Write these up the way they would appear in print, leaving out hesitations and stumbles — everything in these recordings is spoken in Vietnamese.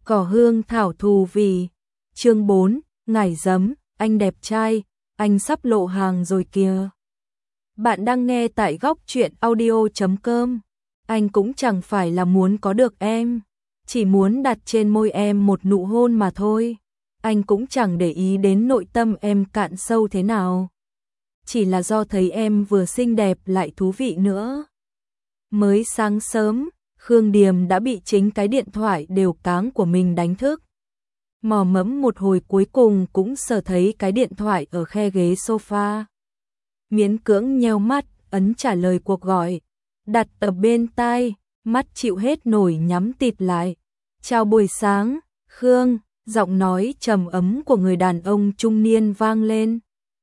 Cỏ hương thảo thù vì. Chương 4, ngải giấm, anh đẹp trai, anh sắp lộ hàng rồi kìa. Bạn đang nghe tại góc truyện audio.com. Anh cũng chẳng phải là muốn có được em, chỉ muốn đặt trên môi em một nụ hôn mà thôi. Anh cũng chẳng để ý đến nội tâm em cạn sâu thế nào. Chỉ là do thấy em vừa xinh đẹp lại thú vị nữa. Mới sáng sớm, Khương Điềm đã bị chính cái điện thoại đều cáng của mình đánh thức. Mò mẫm một hồi cuối cùng cũng sờ thấy cái điện thoại ở khe ghế sofa. Miễn cưỡng nheo mắt, ấn trả lời cuộc gọi. Đặt ở bên tai, mắt chịu hết nổi nhắm tịt lại. Chào buổi sáng, Khương, giọng nói trầm ấm của người đàn ông trung niên vang lên.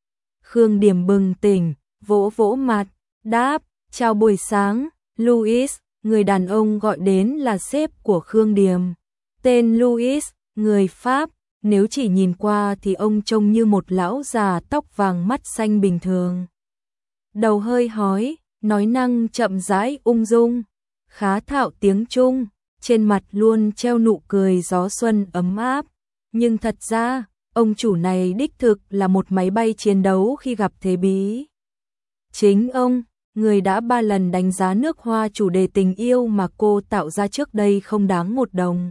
Khương Điềm bừng tỉnh, vỗ vỗ mặt, đáp, chào buổi sáng, Louis, người đàn ông gọi đến là sếp của Khương Điềm. Tên Louis, người Pháp, nếu chỉ nhìn qua thì ông trông như một lão già tóc vàng mắt xanh bình thường. Đầu hơi hói, nói năng chậm rãi ung dung, khá thạo tiếng Trung, trên mặt luôn treo nụ cười gió xuân ấm áp. Nhưng thật ra, ông chủ này đích thực là một máy bay chiến đấu khi gặp thế bí. Chính ông, người đã 3 lần đánh giá nước hoa chủ đề tình yêu mà cô tạo ra trước đây không đáng một đồng.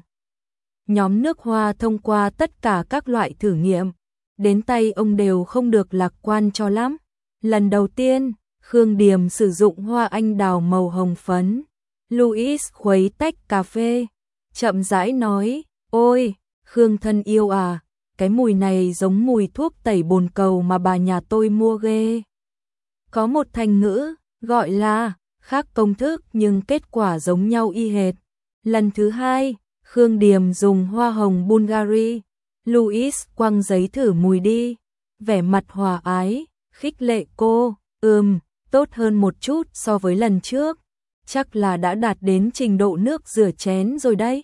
Nhóm nước hoa thông qua tất cả các loại thử nghiệm, đến tay ông đều không được lạc quan cho lắm. Lần đầu tiên, Khương Điềm sử dụng hoa anh đào màu hồng phấn. Louis khuấy tách cà phê, chậm rãi nói, ôi, Khương thân yêu à, cái mùi này giống mùi thuốc tẩy bồn cầu mà bà nhà tôi mua ghê. Có một thành ngữ, gọi là, khác công thức nhưng kết quả giống nhau y hệt. Lần thứ hai, Khương Điềm dùng hoa hồng Bulgari. Louis quăng giấy thử mùi đi, vẻ mặt hòa ái, khích lệ cô, tốt hơn một chút so với lần trước, chắc là đã đạt đến trình độ nước rửa chén rồi đấy.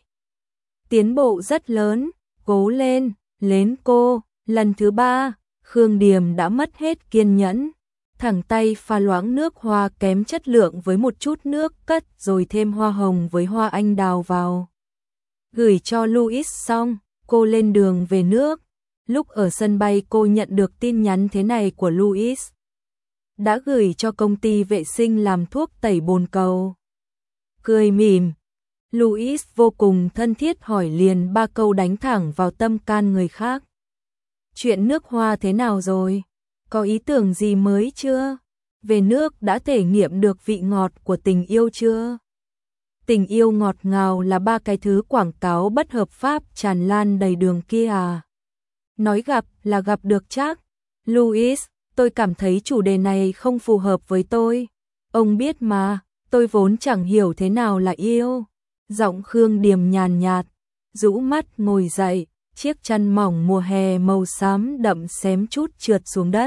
Tiến bộ rất lớn, cố lên, lến cô. Lần thứ ba, Khương Điềm đã mất hết kiên nhẫn, thẳng tay pha loãng nước hoa kém chất lượng với một chút nước cất rồi thêm hoa hồng với hoa anh đào vào. Gửi cho Louis xong, cô lên đường về nước. Lúc ở sân bay cô nhận được tin nhắn thế này của Louis. Đã gửi cho công ty vệ sinh làm thuốc tẩy bồn cầu. Cười mỉm, Louis vô cùng thân thiết hỏi liền 3 câu đánh thẳng vào tâm can người khác. Chuyện nước hoa thế nào rồi? Có ý tưởng gì mới chưa? Về nước đã thể nghiệm được vị ngọt của tình yêu chưa? Tình yêu ngọt ngào là 3 cái thứ quảng cáo bất hợp pháp tràn lan đầy đường kia à? Nói gặp là gặp được chắc. Louis, tôi cảm thấy chủ đề này không phù hợp với tôi. Ông biết mà, tôi vốn chẳng hiểu thế nào là yêu. Giọng Khương Điềm nhàn nhạt, rũ mắt ngồi dậy, chiếc chăn mỏng mùa hè màu xám đậm xém chút trượt xuống đất.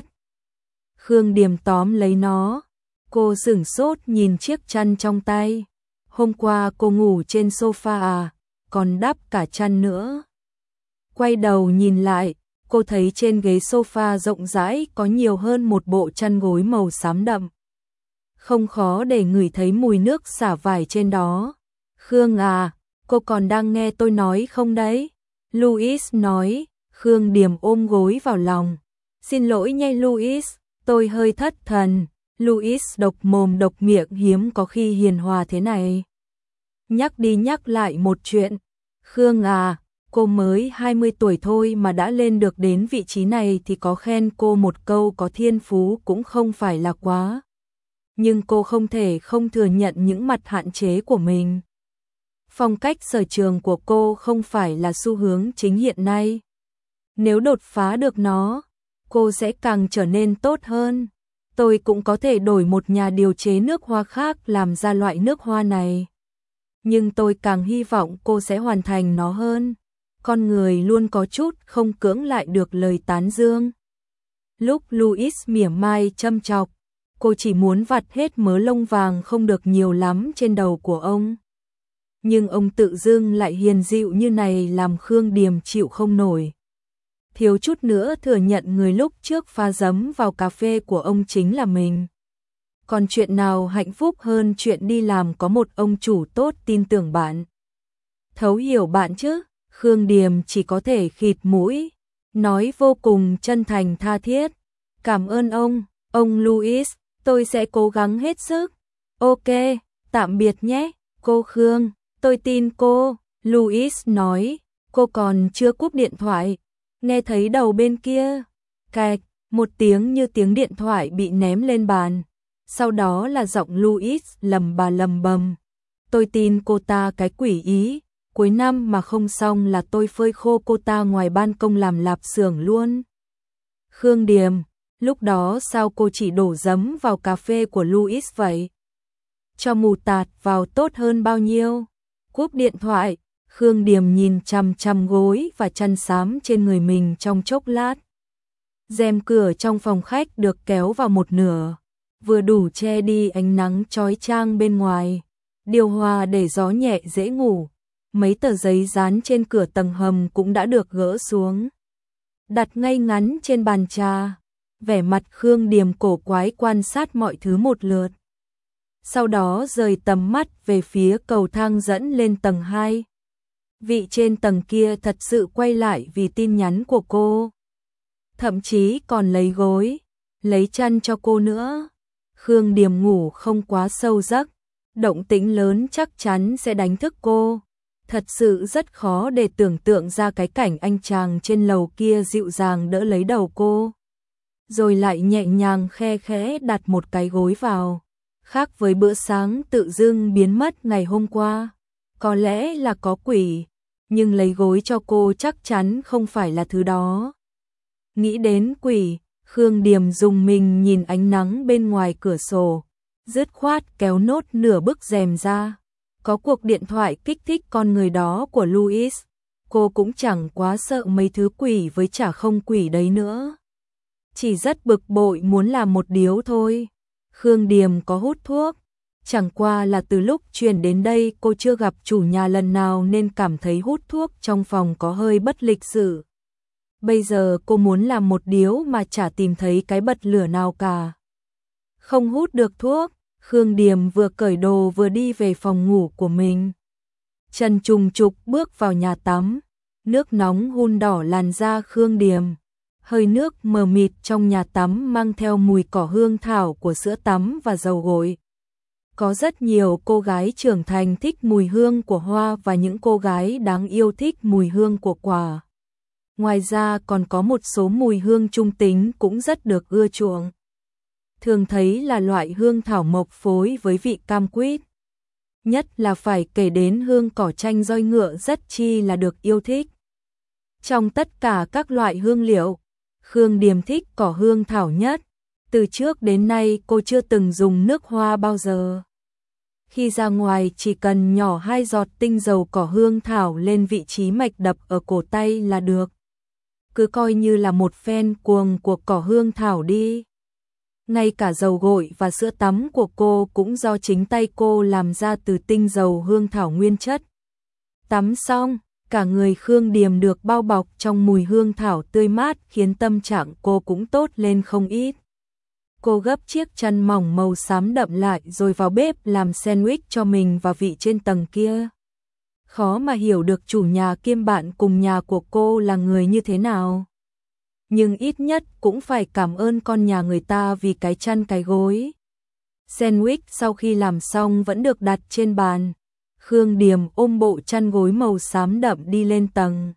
Khương Điềm tóm lấy nó, cô sửng sốt nhìn chiếc chăn trong tay. Hôm qua cô ngủ trên sofa à, còn đắp cả chăn nữa. Quay đầu nhìn lại, cô thấy trên ghế sofa rộng rãi có nhiều hơn một bộ chăn gối màu xám đậm. Không khó để ngửi thấy mùi nước xả vải trên đó. Khương à, cô còn đang nghe tôi nói không đấy? Louis nói. Khương Điềm ôm gối vào lòng. Xin lỗi nhé Louis, tôi hơi thất thần. Louis độc mồm độc miệng hiếm có khi hiền hòa thế này. Nhắc đi nhắc lại một chuyện. Khương à, cô mới 20 tuổi thôi mà đã lên được đến vị trí này thì có khen cô một câu có thiên phú cũng không phải là quá. Nhưng cô không thể không thừa nhận những mặt hạn chế của mình. Phong cách sở trường của cô không phải là xu hướng chính hiện nay. Nếu đột phá được nó, cô sẽ càng trở nên tốt hơn. Tôi cũng có thể đổi một nhà điều chế nước hoa khác làm ra loại nước hoa này. Nhưng tôi càng hy vọng cô sẽ hoàn thành nó hơn. Con người luôn có chút không cưỡng lại được lời tán dương. Lúc Louis mỉa mai châm chọc, cô chỉ muốn vặt hết mớ lông vàng không được nhiều lắm trên đầu của ông. Nhưng ông tự dưng lại hiền dịu như này làm Khương Điềm chịu không nổi. Thiếu chút nữa thừa nhận người lúc trước pha giấm vào cà phê của ông chính là mình. Còn chuyện nào hạnh phúc hơn chuyện đi làm có một ông chủ tốt tin tưởng bạn, thấu hiểu bạn chứ? Khương Điềm chỉ có thể khịt mũi, nói vô cùng chân thành tha thiết. Cảm ơn ông Louis, tôi sẽ cố gắng hết sức. Ok, tạm biệt nhé, cô Khương, tôi tin cô, Louis nói. Cô còn chưa cúp điện thoại, nghe thấy đầu bên kia, cạch, một tiếng như tiếng điện thoại bị ném lên bàn. Sau đó là giọng Louis lầm bà lầm bầm. Tôi tin cô ta cái quỷ Ý, cuối năm mà không xong là tôi phơi khô cô ta ngoài ban công làm lạp xưởng luôn. Khương Điềm, lúc đó sao cô chỉ đổ giấm vào cà phê của Louis vậy? Cho mù tạt vào tốt hơn bao nhiêu? Cúp điện thoại, Khương Điềm nhìn chằm chằm gối và chăn xám trên người mình trong chốc lát. Rèm cửa trong phòng khách được kéo vào một nửa, vừa đủ che đi ánh nắng chói chang bên ngoài. Điều hòa để gió nhẹ dễ ngủ. Mấy tờ giấy dán trên cửa tầng hầm cũng đã được gỡ xuống, đặt ngay ngắn trên bàn trà. Vẻ mặt Khương Điềm cổ quái quan sát mọi thứ một lượt. Sau đó rời tầm mắt về phía cầu thang dẫn lên tầng 2. Vị trên tầng kia thật sự quay lại vì tin nhắn của cô. Thậm chí còn lấy gối, lấy chăn cho cô nữa. Khương Điềm ngủ không quá sâu giấc, động tĩnh lớn chắc chắn sẽ đánh thức cô. Thật sự rất khó để tưởng tượng ra cái cảnh anh chàng trên lầu kia dịu dàng đỡ lấy đầu cô, rồi lại nhẹ nhàng khe khẽ đặt một cái gối vào. Khác với bữa sáng tự dưng biến mất ngày hôm qua, có lẽ là có quỷ, nhưng lấy gối cho cô chắc chắn không phải là thứ đó. Nghĩ đến quỷ, Khương Điềm rùng mình nhìn ánh nắng bên ngoài cửa sổ, dứt khoát kéo nốt nửa bức rèm ra. Có cuộc điện thoại kích thích con người đó của Louis, cô cũng chẳng quá sợ mấy thứ quỷ với chả không quỷ đấy nữa. Chỉ rất bực bội muốn làm một điếu thôi. Khương Điềm có hút thuốc, chẳng qua là từ lúc chuyển đến đây cô chưa gặp chủ nhà lần nào nên cảm thấy hút thuốc trong phòng có hơi bất lịch sự. Bây giờ cô muốn làm một điếu mà chả tìm thấy cái bật lửa nào cả. Không hút được thuốc, Khương Điềm vừa cởi đồ vừa đi về phòng ngủ của mình. Chân trùng trục bước vào nhà tắm, nước nóng hun đỏ làn da Khương Điềm. Hơi nước mờ mịt trong nhà tắm mang theo mùi cỏ hương thảo của sữa tắm và dầu gội. Có rất nhiều cô gái trưởng thành thích mùi hương của hoa và những cô gái đáng yêu thích mùi hương của quả. Ngoài ra còn có một số mùi hương trung tính cũng rất được ưa chuộng. Thường thấy là loại hương thảo mộc phối với vị cam quýt. Nhất là phải kể đến hương cỏ chanh roi ngựa rất chi là được yêu thích. Trong tất cả các loại hương liệu, Khương Điềm thích cỏ hương thảo nhất. Từ trước đến nay cô chưa từng dùng nước hoa bao giờ. Khi ra ngoài chỉ cần nhỏ 2 giọt tinh dầu cỏ hương thảo lên vị trí mạch đập ở cổ tay là được. Cứ coi như là một fan cuồng của cỏ hương thảo đi. Ngay cả dầu gội và sữa tắm của cô cũng do chính tay cô làm ra từ tinh dầu hương thảo nguyên chất. Tắm xong, cả người Khương Điềm được bao bọc trong mùi hương thảo tươi mát khiến tâm trạng cô cũng tốt lên không ít. Cô gấp chiếc chăn mỏng màu xám đậm lại rồi vào bếp làm sandwich cho mình và vị trên tầng kia. Khó mà hiểu được chủ nhà kiêm bạn cùng nhà của cô là người như thế nào. Nhưng ít nhất cũng phải cảm ơn con nhà người ta vì cái chăn cái gối. Sandwich sau khi làm xong vẫn được đặt trên bàn. Khương Điềm ôm bộ chăn gối màu xám đậm đi lên tầng.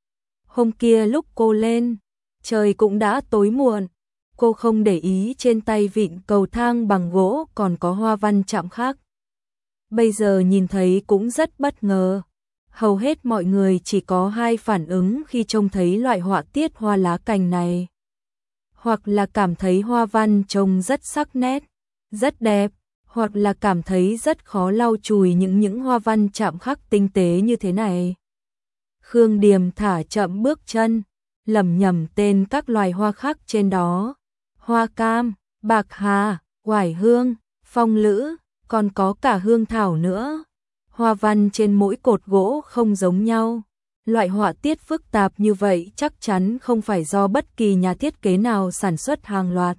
Hôm kia lúc cô lên, trời cũng đã tối muộn. Cô không để ý trên tay vịn cầu thang bằng gỗ còn có hoa văn chạm khắc. Bây giờ nhìn thấy cũng rất bất ngờ. Hầu hết mọi người chỉ có 2 phản ứng khi trông thấy loại họa tiết hoa lá cành này. Hoặc là cảm thấy hoa văn trông rất sắc nét, rất đẹp, hoặc là cảm thấy rất khó lau chùi những hoa văn chạm khắc tinh tế như thế này. Khương Điềm thả chậm bước chân, lẩm nhẩm tên các loài hoa khắc trên đó. Hoa cam, bạc hà, oải hương, phong lữ, còn có cả hương thảo nữa. Hoa văn trên mỗi cột gỗ không giống nhau. Loại họa tiết phức tạp như vậy chắc chắn không phải do bất kỳ nhà thiết kế nào sản xuất hàng loạt.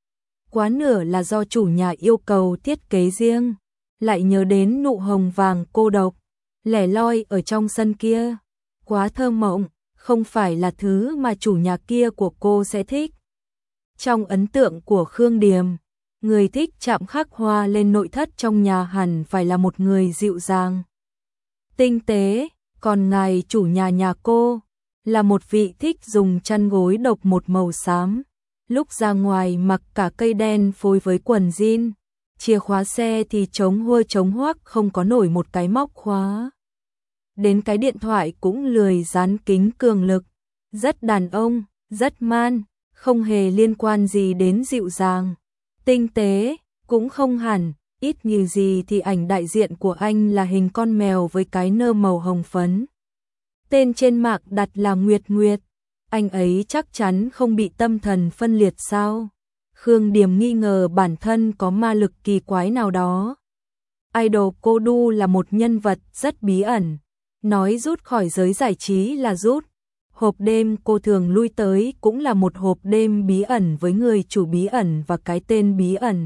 Quá nửa là do chủ nhà yêu cầu thiết kế riêng. Lại nhớ đến nụ hồng vàng cô độc, lẻ loi ở trong sân kia. quá thơ mộng, không phải là thứ mà chủ nhà kia của cô sẽ thích. Trong ấn tượng của Khương Điềm, người thích chạm khắc hoa lên nội thất trong nhà hẳn phải là một người dịu dàng, tinh tế, còn ngài chủ nhà cô là một vị thích dùng chăn gối độc một màu xám, lúc ra ngoài mặc cả cây đen phối với quần jean, chìa khóa xe thì chống hua chống hoác không có nổi một cái móc khóa. Đến cái điện thoại cũng lười dán kính cường lực, rất đàn ông, rất man, không hề liên quan gì đến dịu dàng, tinh tế, cũng không hẳn, ít nhiều gì thì ảnh đại diện của anh là hình con mèo với cái nơ màu hồng phấn. Tên trên mạng đặt là Nguyệt Nguyệt, anh ấy chắc chắn không bị tâm thần phân liệt sao? Khương Điềm nghi ngờ bản thân có ma lực kỳ quái nào đó. Idol cô Du là một nhân vật rất bí ẩn, nói rút khỏi giới giải trí là rút. Hộp đêm cô thường lui tới cũng là một hộp đêm bí ẩn với người chủ bí ẩn và cái tên bí ẩn.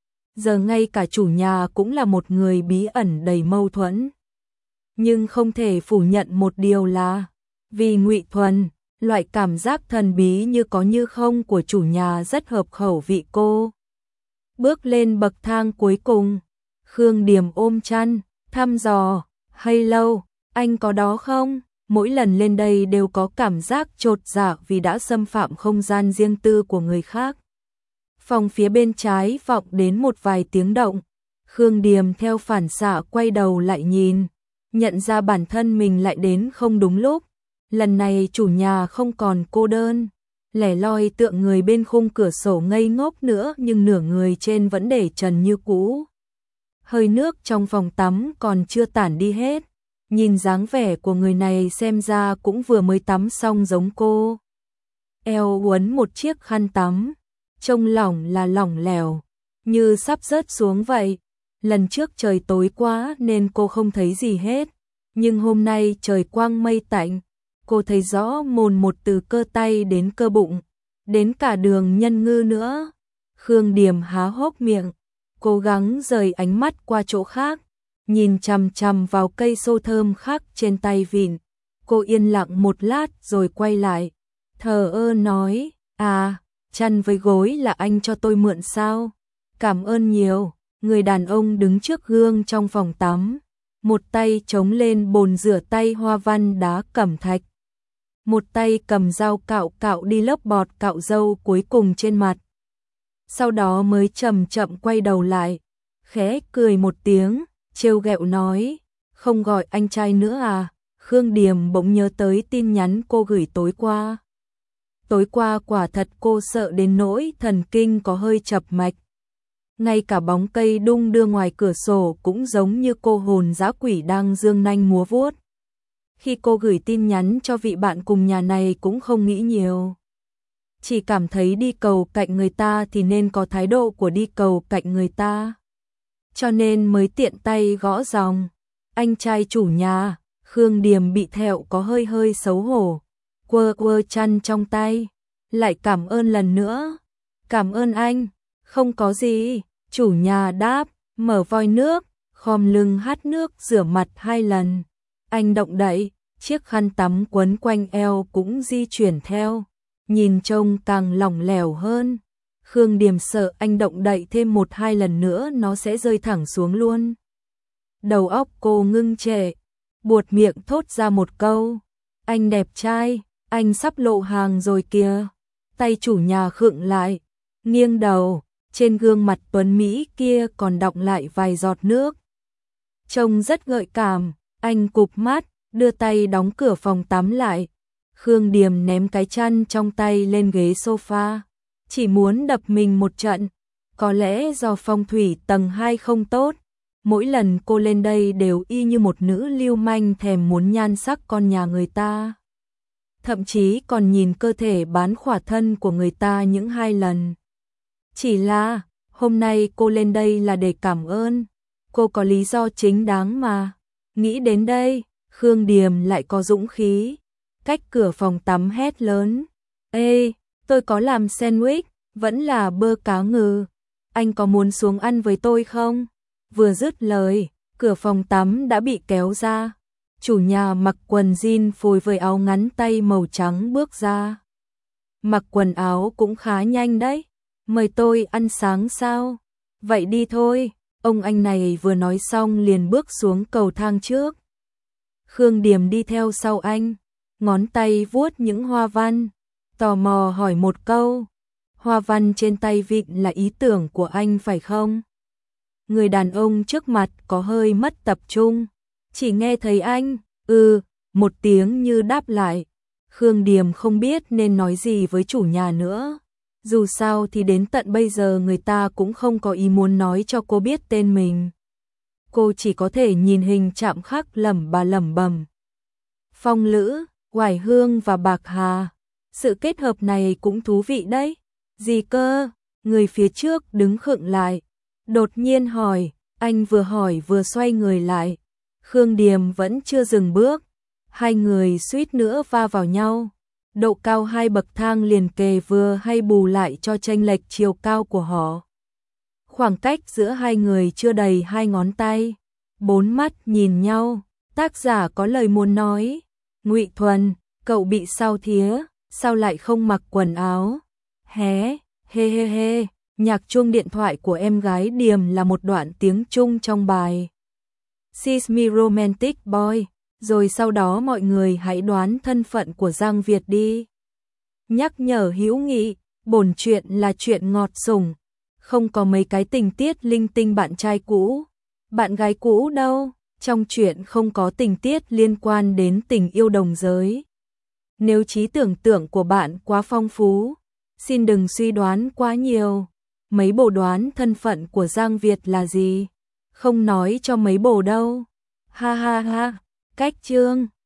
Giờ ngay cả chủ nhà cũng là một người bí ẩn đầy mâu thuẫn. Nhưng không thể phủ nhận một điều là, vì Ngụy Thuần, loại cảm giác thần bí như có như không của chủ nhà rất hợp khẩu vị cô. Bước lên bậc thang cuối cùng, Khương Điềm ôm chăn, thăm dò, hello, anh có đó không? Mỗi lần lên đây đều có cảm giác chột dạ vì đã xâm phạm không gian riêng tư của người khác. Phòng phía bên trái vọng đến một vài tiếng động. Khương Điềm theo phản xạ quay đầu lại nhìn, nhận ra bản thân mình lại đến không đúng lúc. Lần này chủ nhà không còn cô đơn, lẻ loi tựa người bên khung cửa sổ ngây ngốc nữa, nhưng nửa người trên vẫn để trần như cũ. Hơi nước trong phòng tắm còn chưa tản đi hết. Nhìn dáng vẻ của người này xem ra cũng vừa mới tắm xong giống cô. Eo uốn một chiếc khăn tắm, trông lỏng là lỏng lẻo, như sắp rớt xuống vậy. Lần trước trời tối quá nên cô không thấy gì hết, nhưng hôm nay trời quang mây tạnh, cô thấy rõ mồn một từ cơ tay đến cơ bụng, đến cả đường nhân ngư nữa. Khương Điềm há hốc miệng, cố gắng rời ánh mắt qua chỗ khác, nhìn chằm chằm vào cây xô thơm khắc trên tay vịn. Cô yên lặng một lát rồi quay lại, thờ ơ nói, chăn với gối là anh cho tôi mượn sao? Cảm ơn nhiều. Người đàn ông đứng trước gương trong phòng tắm, một tay chống lên bồn rửa tay hoa văn đá cẩm thạch, một tay cầm dao cạo đi lớp bọt cạo râu cuối cùng trên mặt. Sau đó mới chậm chậm quay đầu lại, khẽ cười một tiếng, trêu ghẹo nói, không gọi anh trai nữa à? Khương Điềm bỗng nhớ tới tin nhắn cô gửi tối qua. Tối qua quả thật cô sợ đến nỗi thần kinh có hơi chập mạch. Ngay cả bóng cây đung đưa ngoài cửa sổ cũng giống như cô hồn dã quỷ đang dương nanh múa vuốt. Khi cô gửi tin nhắn cho vị bạn cùng nhà này cũng không nghĩ nhiều. Chỉ cảm thấy đi cầu cạnh người ta thì nên có thái độ của đi cầu cạnh người ta. Cho nên mới tiện tay gõ dòng. Anh trai chủ nhà. Khương Điềm bị thẹo có hơi xấu hổ. Quơ chăn trong tay. Lại cảm ơn lần nữa. Cảm ơn anh. Không có gì. Chủ nhà đáp, mở vòi nước, khom lưng hắt nước rửa mặt 2 lần. Anh động đậy, chiếc khăn tắm quấn quanh eo cũng di chuyển theo, nhìn trông càng lỏng lẻo hơn. Khương Điềm sợ anh động đậy thêm 1-2 lần nữa nó sẽ rơi thẳng xuống luôn. Đầu óc cô ngưng trệ, buột miệng thốt ra một câu, anh đẹp trai, anh sắp lộ hàng rồi kìa. Tay chủ nhà khựng lại, nghiêng đầu. Trên gương mặt tuấn Mỹ kia còn đọng lại vài giọt nước. Trông rất gợi cảm, anh cụp mắt, đưa tay đóng cửa phòng tắm lại. Khương Điềm ném cái chăn trong tay lên ghế sofa, chỉ muốn đập mình một trận. Có lẽ do phong thủy tầng 2 không tốt, mỗi lần cô lên đây đều y như một nữ lưu manh thèm muốn nhan sắc con nhà người ta. Thậm chí còn nhìn cơ thể bán khỏa thân của người ta những 2 lần. Chỉ là, hôm nay cô lên đây là để cảm ơn. Cô có lý do chính đáng mà. Nghĩ đến đây, Khương Điềm lại có dũng khí. Cách cửa phòng tắm hét lớn. Ê, tôi có làm sandwich, vẫn là bơ cá ngừ. Anh có muốn xuống ăn với tôi không? Vừa dứt lời, cửa phòng tắm đã bị kéo ra. Chủ nhà mặc quần jean phối với áo ngắn tay màu trắng bước ra. Mặc quần áo cũng khá nhanh đấy. Mời tôi ăn sáng sao? Vậy đi thôi. Ông anh này vừa nói xong liền bước xuống cầu thang trước. Khương Điềm đi theo sau anh, ngón tay vuốt những hoa văn, tò mò hỏi một câu. Hoa văn trên tay vịn là ý tưởng của anh phải không? Người đàn ông trước mặt có hơi mất tập trung, chỉ nghe thấy anh, một tiếng như đáp lại. Khương Điềm không biết nên nói gì với chủ nhà nữa. Dù sao thì đến tận bây giờ người ta cũng không có ý muốn nói cho cô biết tên mình. Cô chỉ có thể nhìn hình chạm khắc lẩm bẩm. Phong Lữ, Hoài Hương và Bạc Hà. Sự kết hợp này cũng thú vị đấy. Gì cơ? Người phía trước đứng khựng lại. Đột nhiên hỏi, anh vừa hỏi vừa xoay người lại. Khương Điềm vẫn chưa dừng bước. Hai người suýt nữa va vào nhau. Độ cao hai bậc thang liền kề vừa hay bù lại cho chênh lệch chiều cao của họ. Khoảng cách giữa hai người chưa đầy 2 ngón tay. 4 mắt nhìn nhau, tác giả có lời muốn nói. Ngụy Thuần, cậu bị sao thía, sao lại không mặc quần áo? Hé, he, nhạc chuông điện thoại của em gái Điềm là một đoạn tiếng Trung trong bài She's My Romantic Boy, rồi sau đó mọi người hãy đoán thân phận của Giang Việt đi. Nhắc nhở hữu nghị, bổn truyện là chuyện ngọt sủng, không có mấy cái tình tiết linh tinh bạn trai cũ, bạn gái cũ đâu, trong truyện không có tình tiết liên quan đến tình yêu đồng giới. Nếu trí tưởng tượng của bạn quá phong phú, xin đừng suy đoán quá nhiều. Mấy bồ đoán thân phận của Giang Việt là gì? Không nói cho mấy bồ đâu. Ha ha ha, cách chương.